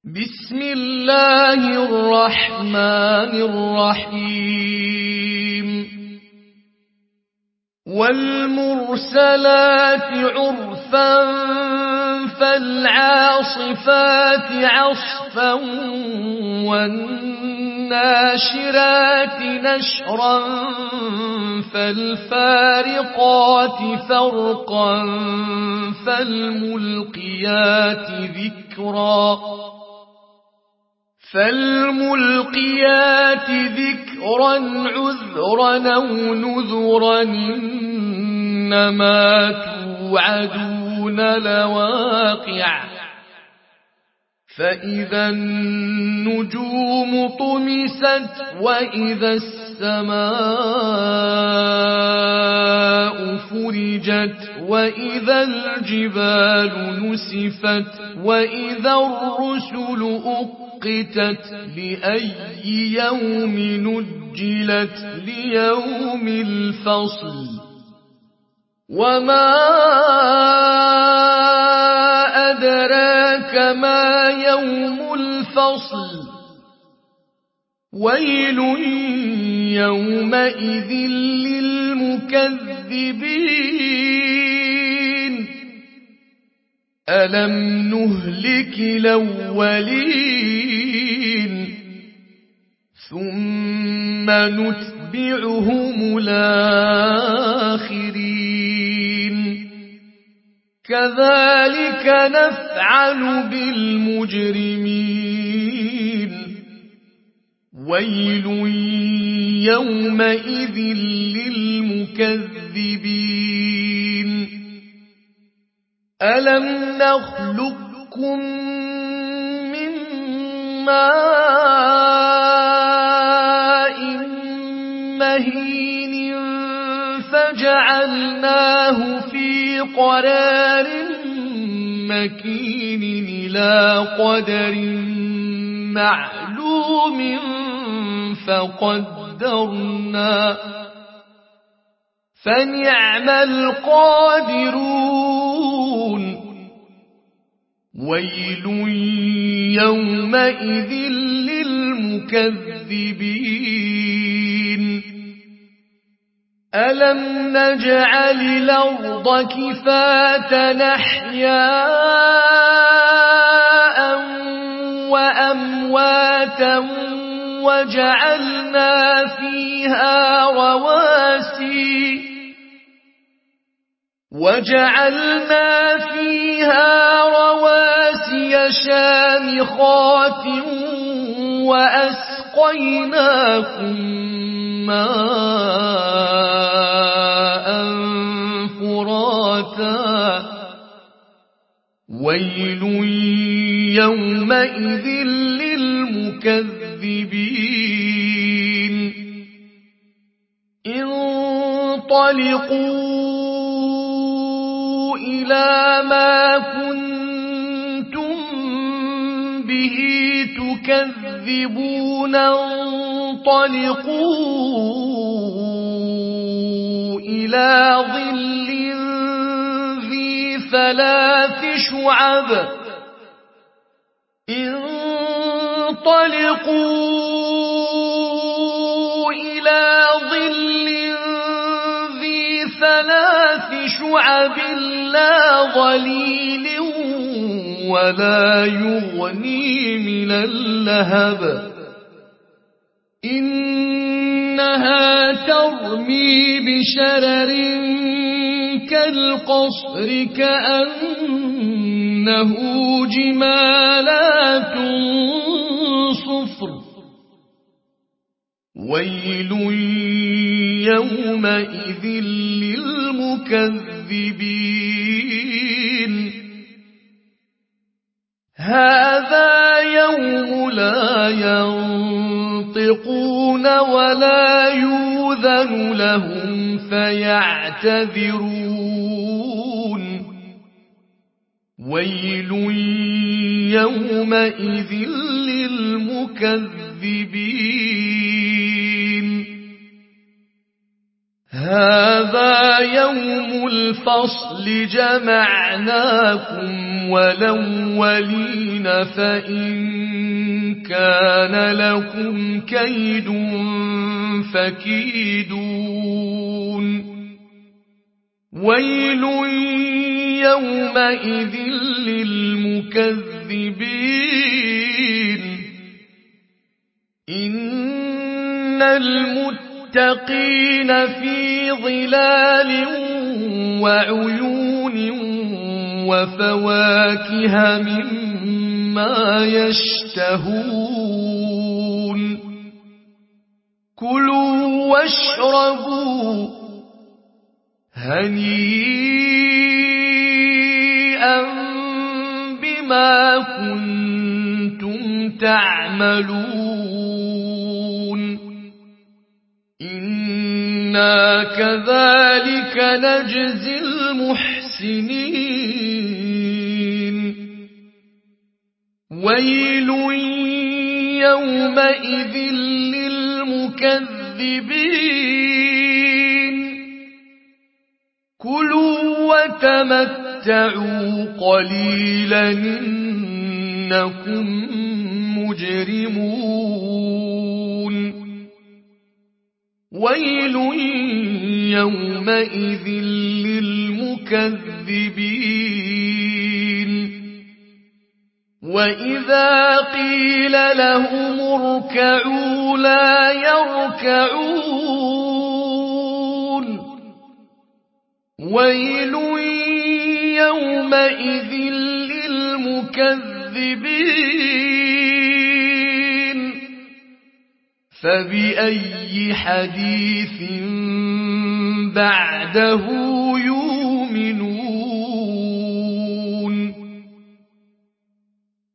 بسم الله الرحمن الرحيم والمرسلات عرفا فالعاصفات عصفا والناشرات نشرا فالفارقات فرقا فالملقيات ذكرا عذرا أو نذرا إنما توعدون لواقع فإذا النجوم طمست وإذا السماء فرجت وإذا الجبال نسفت وإذا الرسل أقتت لأي يوم نجلت ليوم الفصل وما أدراك ما يوم الفصل ويل يومئذ للمكذبين ألم نهلك الأولين ثم نتبعهم الآخرين كذلك نفعل بالمجرمين ويل يومئذ للمكذبين ألم نخلقكم من ماء مهين فجعلناه في قرار مكين إلى قدر معلوم فقدرنا فنعم القادرون ويل يومئذ للمكذبين ألم نجعل الأرض كفاة أحياء وأمواتا وجعلنا فيها رواسي شامخات وأسقيناكم ماء فراتا ويل يومئذ للمكذبين انطلقوا إلى ما كنتم به تكذبون انطلقوا إلى ظل ذي ثلاث شعب انطلقوا إلى ظل ذي ثلاث شعب لا ظليل ولا يغني من اللهب إنها ترمي بشرر كالقصر كأنه جمالات صفر ويل يومئذ للمكذبين هذا يوم لا ينطقون ولا يؤذن لهم فيعتذرون ويل يومئذ للمكذبين هذا يوم الفصل جمعناكم والأولين فإن كان لكم كيد فكيدون ويل يومئذ للمكذبين إن المتقين في ظلال وعيون وفواكه مما يشتهون كلوا واشربوا هنيئا بما كنتم تعملون إنا كذلك نجزي المحسنين ويل يومئذ للمكذبين كلوا وتمتعوا قليلا إنكم مجرمون ويل يومئذ للمكذبين وإذا قيل لهم اركعوا لا يركعون ويل يومئذ للمكذبين فبأي حديث بعده يؤمنون